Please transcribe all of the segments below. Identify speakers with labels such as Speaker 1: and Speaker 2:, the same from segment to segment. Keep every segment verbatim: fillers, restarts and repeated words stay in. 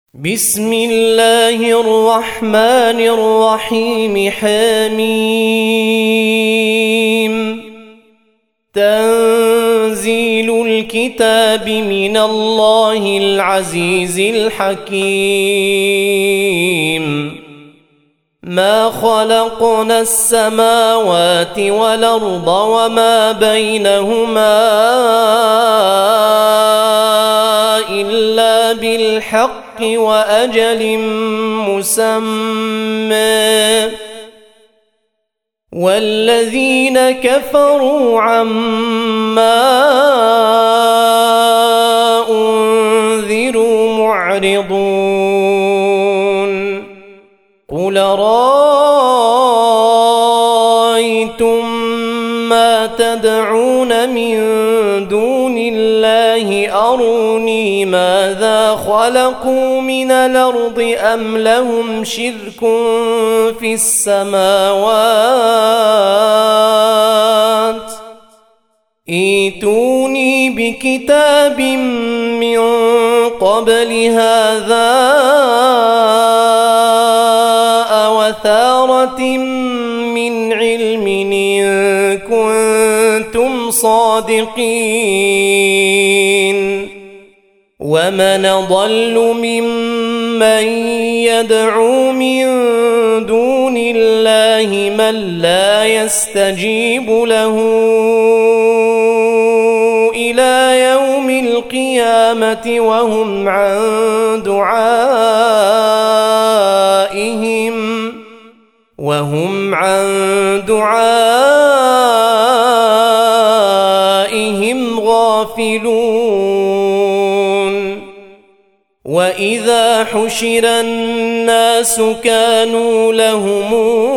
Speaker 1: بسم الله الرحمن الرحيم. حميم. تنزيل الكتاب من الله العزيز الحكيم. ما خلقنا السماوات والأرض وما بينهما إلا بالحق وأجل مسمى، والذين كفروا عما أنذروا معرضون. قل رأيتم ما تدعون من دون الله أروني ماذا خلقوا من الأرض أم لهم شرك في السماوات. ائتوني بكتاب من قبل هذا أوثارة من علم إن كنتم صادقين. ومن أضل ممن يدعو من دون الله من لا يستجيب له إلى يوم القيامة وهم عن دعائهم وهم عن دعائهم غافلون. وإذا حشر الناس كانوا لهم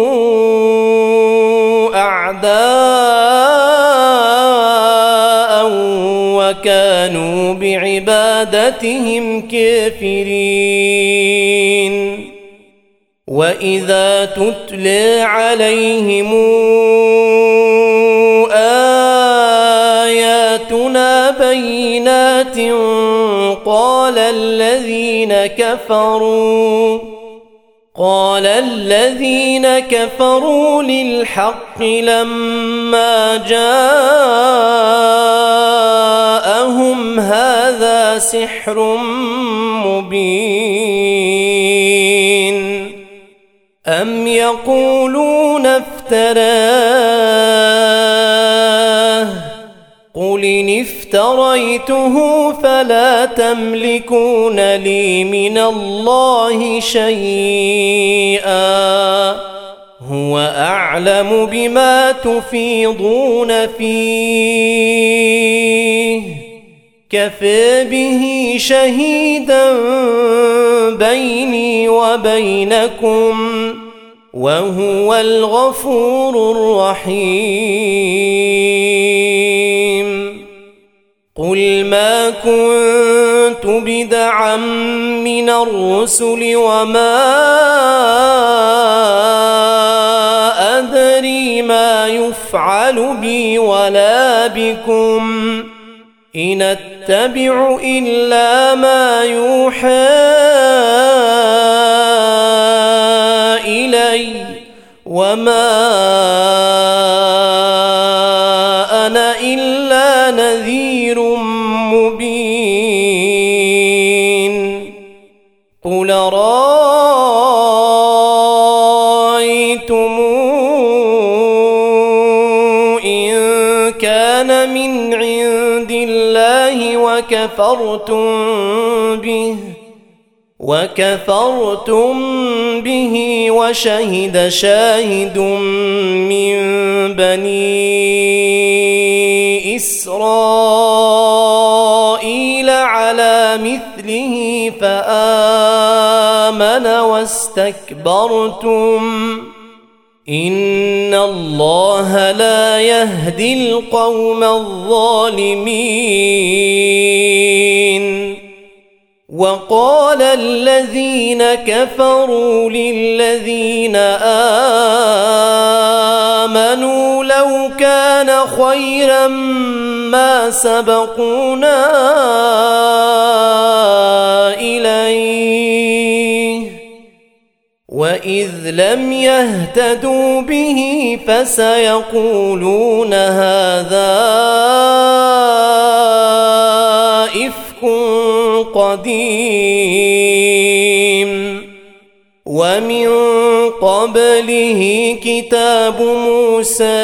Speaker 1: أعداء وكانوا بعبادتهم كافرين. وإذا تتلى عليهم آياتنا بينات قال الذين كفروا قال الذين كفروا للحق لما جاءهم هذا سحر مبين. أم يقولون افتراه قل إن افتريته فلا تملكون لي من الله شيئا هو أعلم بما تفيضون فيه كفى به شهيدا بيني وبينكم وهو الغفور الرحيم. قل ما كنت بدعا من الرسل وما أدري ما يفعل بي ولا بكم إن أتبع إلا ما يوحى إلي وما أنا إلا نذير مبين. قل رأيتم إن كان من عند الله وكفرتم به وكفرتم به وشهد شاهد من بني إسرائيل على مثله فآمن واستكبرتم إن الله لا يهدي القوم الظالمين. وقال الذين كفروا للذين آمنوا لو كان كان خيرا ما سبقونا إليه وإذ لم يهتدوا به فسيقولون هذا إفك قديم ومن قبله كتاب موسى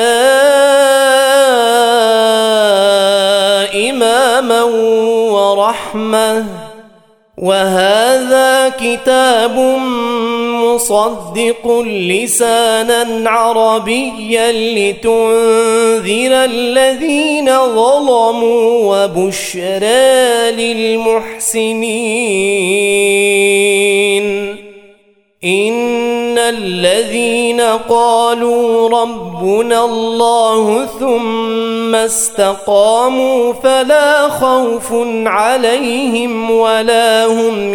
Speaker 1: إماما ورحمة وهذا كتاب مصدق لسانا عربيا لتنذر الذين ظلموا وبشرى للمحسنين إن الذين قالوا ربنا الله ثم استقاموا فلا خوف عليهم ولا هم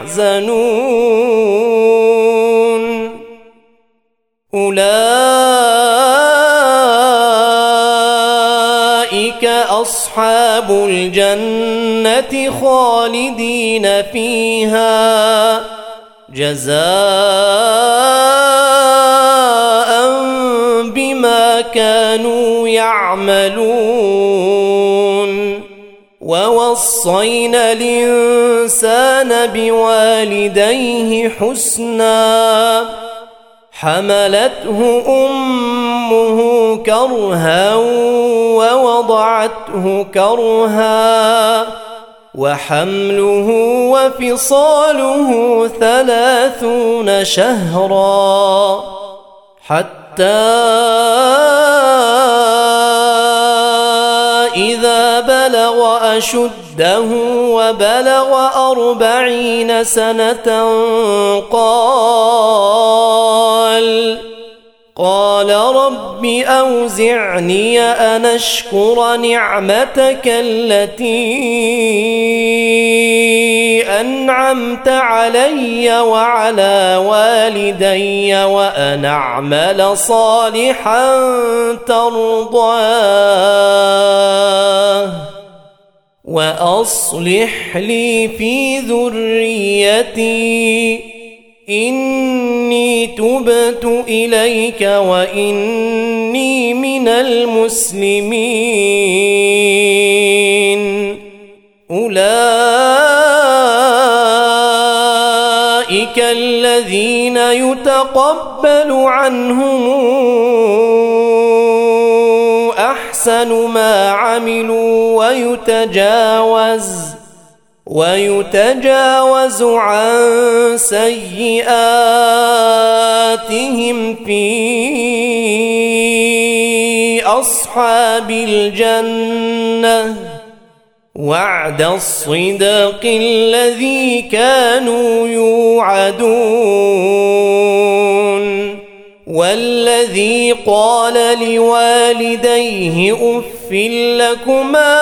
Speaker 1: يحزنون أولئك أصحاب الجنة خالدين فيها جزاء بما كانوا يعملون ووصينا الإنسان بوالديه حسنا حملته أمه كرها ووضعته كرها وحمله وفصاله ثلاثون شهرا حتى إذا بلغ أشده وبلغ أربعين سنة قال قال رب أوزعني أن أشكر نعمتك التي أنعمت علي وعلى والدي وأن أعمل صالحا ترضاه وأصلح لي في ذريتي إني تبت إليك وإني من المسلمين أولئك الذين يتقبل عنهم أحسن ما عملوا ويتجاوز ويتجاوز عن سيئاتهم في أصحاب الجنة وعد الصدق الذي كانوا يوعدون والذي قال لوالديه أف لكما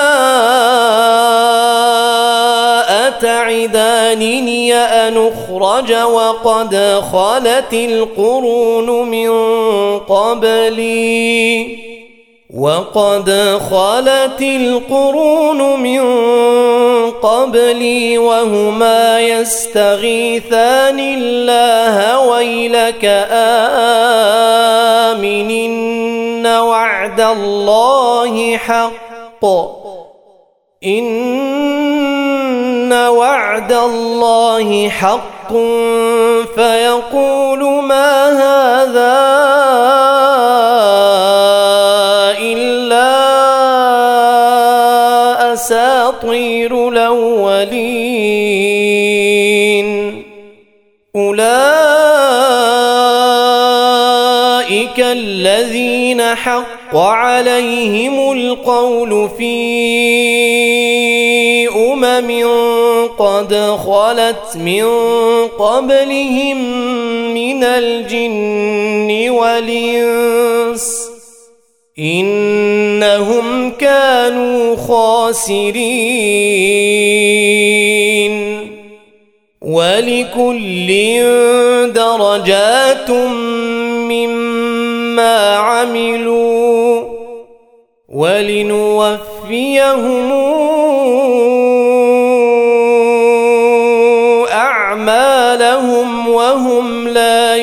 Speaker 1: أتعدانني أن أخرج وقد خلت القرون من قبلي وقد خلت القرون من قبلي وهما يستغيثان الله ويلك آمن إن وعد الله حق إن وعد الله حق فيقول ما هذا إلا أساطير الأولين أولئك الذين حق عليهم القول في أمم قد خلت من قبلهم من الجن والإنس إنهم كانوا خاسرين ولكل درجات مما عملوا ولنوفيهم أعمالهم وهم لا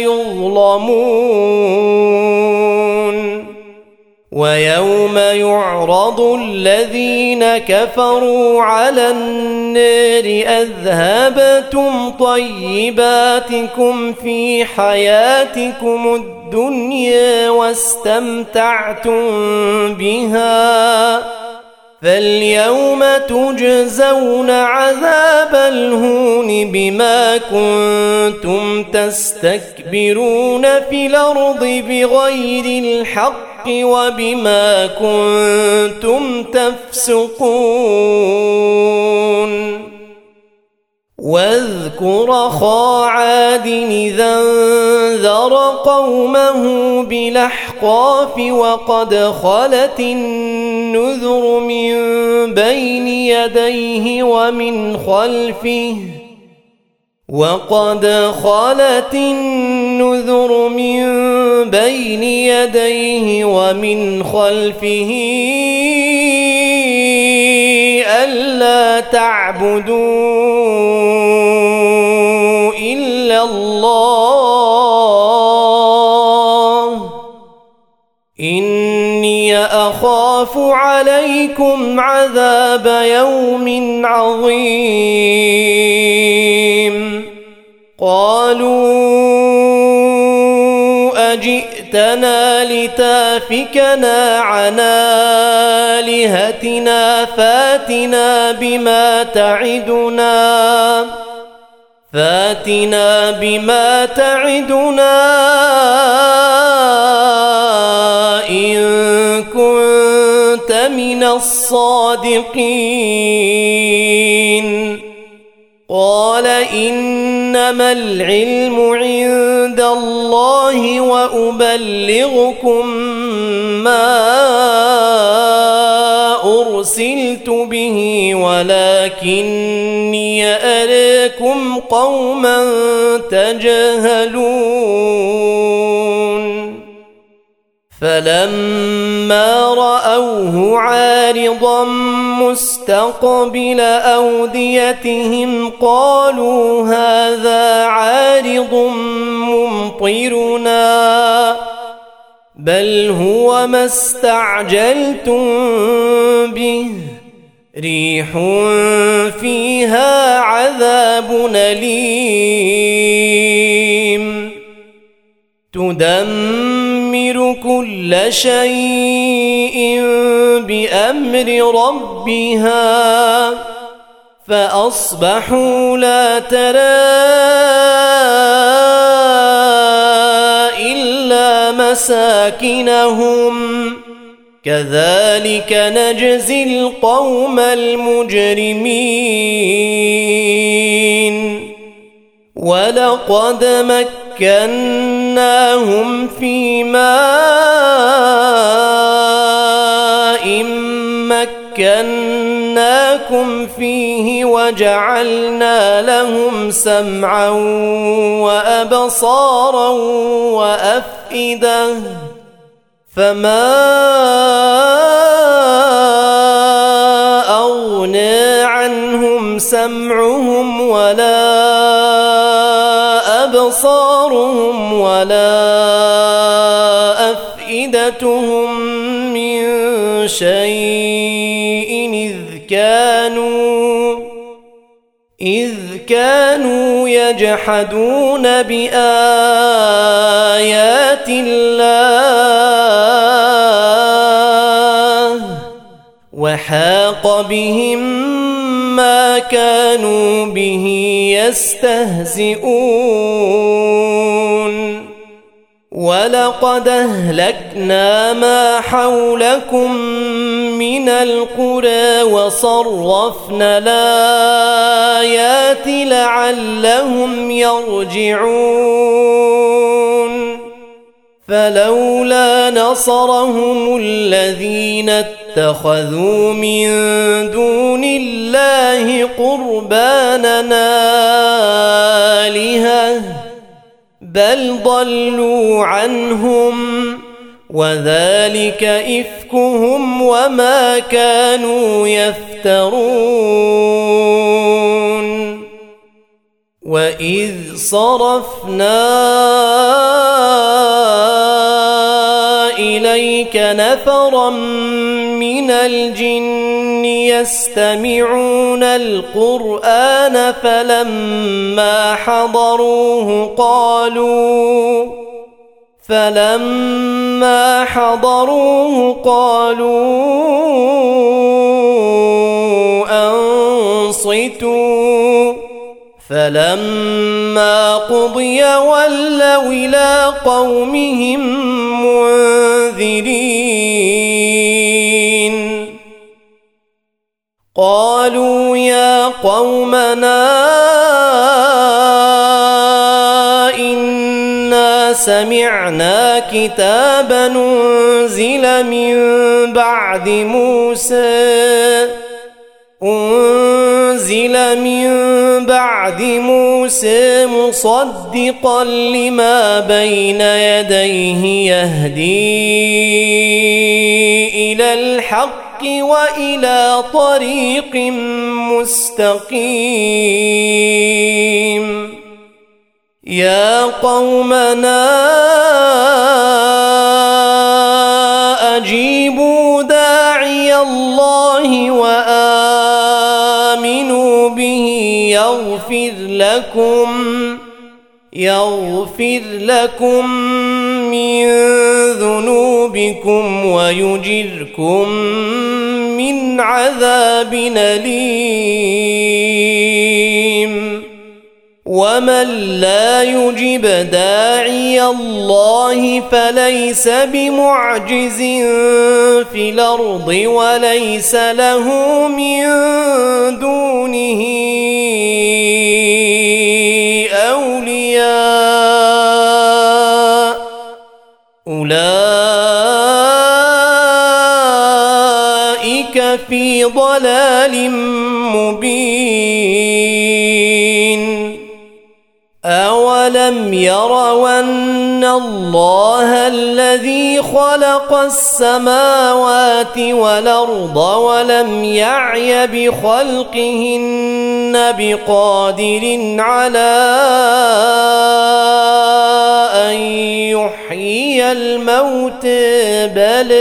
Speaker 1: يظلمون. ويوم يعرض الذين كفروا على النار أذهبتم طيباتكم في حياتكم الدنيا واستمتعتم بها فاليوم تجزون عذاب الهون بما كنتم تستكبرون في الأرض بغير الحق وبما كنتم تفسقون. واذكر أخا عاد إذا انذر قومه بالأحقاف وقد خلت النذر من بين يديه ومن خلفه وقد خلت النذر من بين يديه ومن خلفه ألا تعبدوا إلا الله إني أخاف عليكم عذاب يوم عظيم. قالوا أجئتنا لتافكنا عن آلهتنا فاتنا بما تعدنا فاتنا بما تعدنا إن كنت من الصادقين. قال إنما العلم عند الله وأبلغكم ما أرسلت به ولكني أراكم قوما تجهلون. فلما رأوه عارضا مستقبل أوديتهم قالوا هذا عارض ممطرنا بل هو ما استعجلتم به ريح فيها عذاب أليم تدمر كل شيء بأمر ربها فأصبحوا لا ترى إلا مساكنهم كذلك نجزي القوم المجرمين. ولقد مكناهم في ماء مكناكم فيه وجعلنا لهم سمعا وأبصارا وأفئدة فما أغنى عنهم سمعهم ولا أبصارهم ولا أفئدتهم من شيء إذ كانوا إذ كانوا يجحدون بآيات الله وحاق بهم ما كانوا به يستهزئون. ولقد أهلكنا ما حولكم من القرى وصرفنا الآيات لعلهم يرجعون. فلولا نصرهم الذين اتخذوا من دون الله قربانا آلهة بل ضلوا عنهم وذلك إفكهم وما كانوا يفترون وإذ صرفنا إليك نفرا من الجن يستمعون القرآن فلما حضروه قالوا فلما حضروه قالوا أنصتوا فلما قضي ولوا إلى قومهم منذرين قالوا يا قومنا إنا سمعنا كتابا أنزل من بعد موسى أنزل من بعد موسى مصدقا لما بين يديه يهدي إلى الحق وإلى طريق مستقيم يا قومنا أجيبوا داعي الله وآمنوا به يغفر لكم يغفر لكم من ذنوبكم ويجركم من عذاب أليم ومن لا يجب داعي الله فليس بمعجز في الأرض وليس له من دونه أولياء أولئك في ضلال مبين أولم يروا أن الله الذي خلق السماوات والأرض ولم يعي بخلقهن بقادر على أن يحيي الموت بل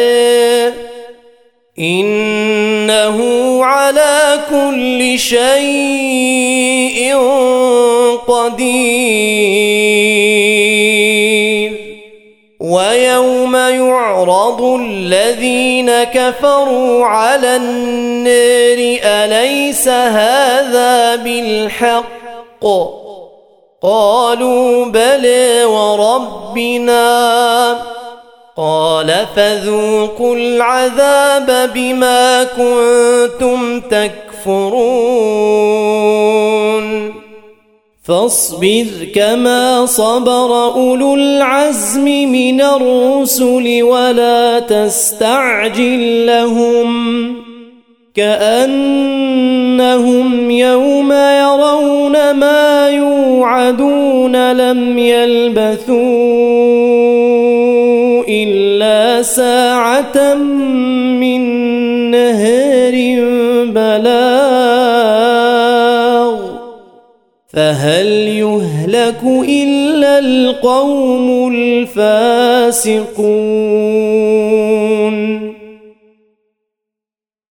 Speaker 1: إنه على كل شيء قدير ويوم يعرض الذين كفروا على النار أليس هذا بالحق قالوا بلى وربنا قال فذوقوا العذاب بما كنتم تكفرون فاصبر كما صبر أولو العزم من الرسل ولا تستعجل لهم كأنهم يوم يرون ما يوعدون لم يلبثوا إلا ساعة من نهار بلاغ فهل يهلك إلا القوم الفاسقون